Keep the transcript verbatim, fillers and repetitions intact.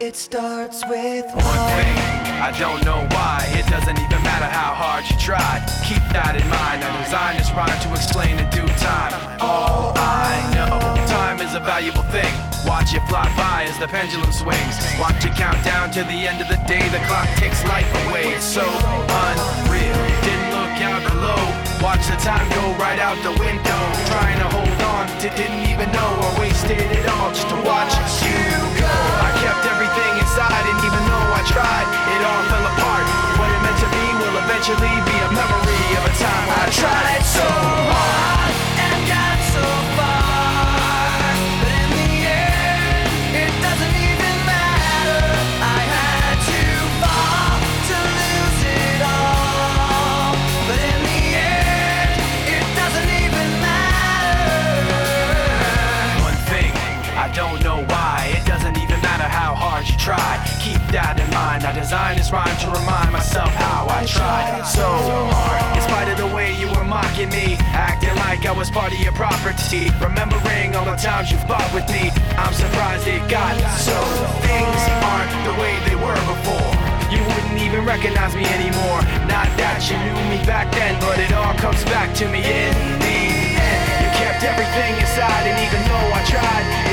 It starts with one thing, I don't know why. It doesn't even matter how hard you try. Keep that in mind. I designed this rhyme to explain in due time. All I know, time is a valuable thing. Watch it fly by as the pendulum swings. Watch it count down to the end of the day. The clock takes life away. It's so unreal. Didn't look out below. Watch the time go right out the window. Trying to hold on to didn't even know I wasted it all just to watch you go. I kept everything inside, and even though I tried, it all fell apart. What it meant to be will eventually be a memory of a time I tried so hard and got so far, but in the end, it doesn't even matter. I had to fall to lose it all, but in the end, it doesn't even matter. One thing, I don't know why. It doesn't even matter how hard you try. Keep that in mind. I designed this rhyme to remind myself how I tried so hard. In spite of the way you were mocking me, acting like I was part of your property, remembering all the times you fought with me, I'm surprised it got so. Things aren't the way they were before. You wouldn't even recognize me anymore. Not that you knew me back then, but it all comes back to me in the end. You kept everything inside, and even though I tried,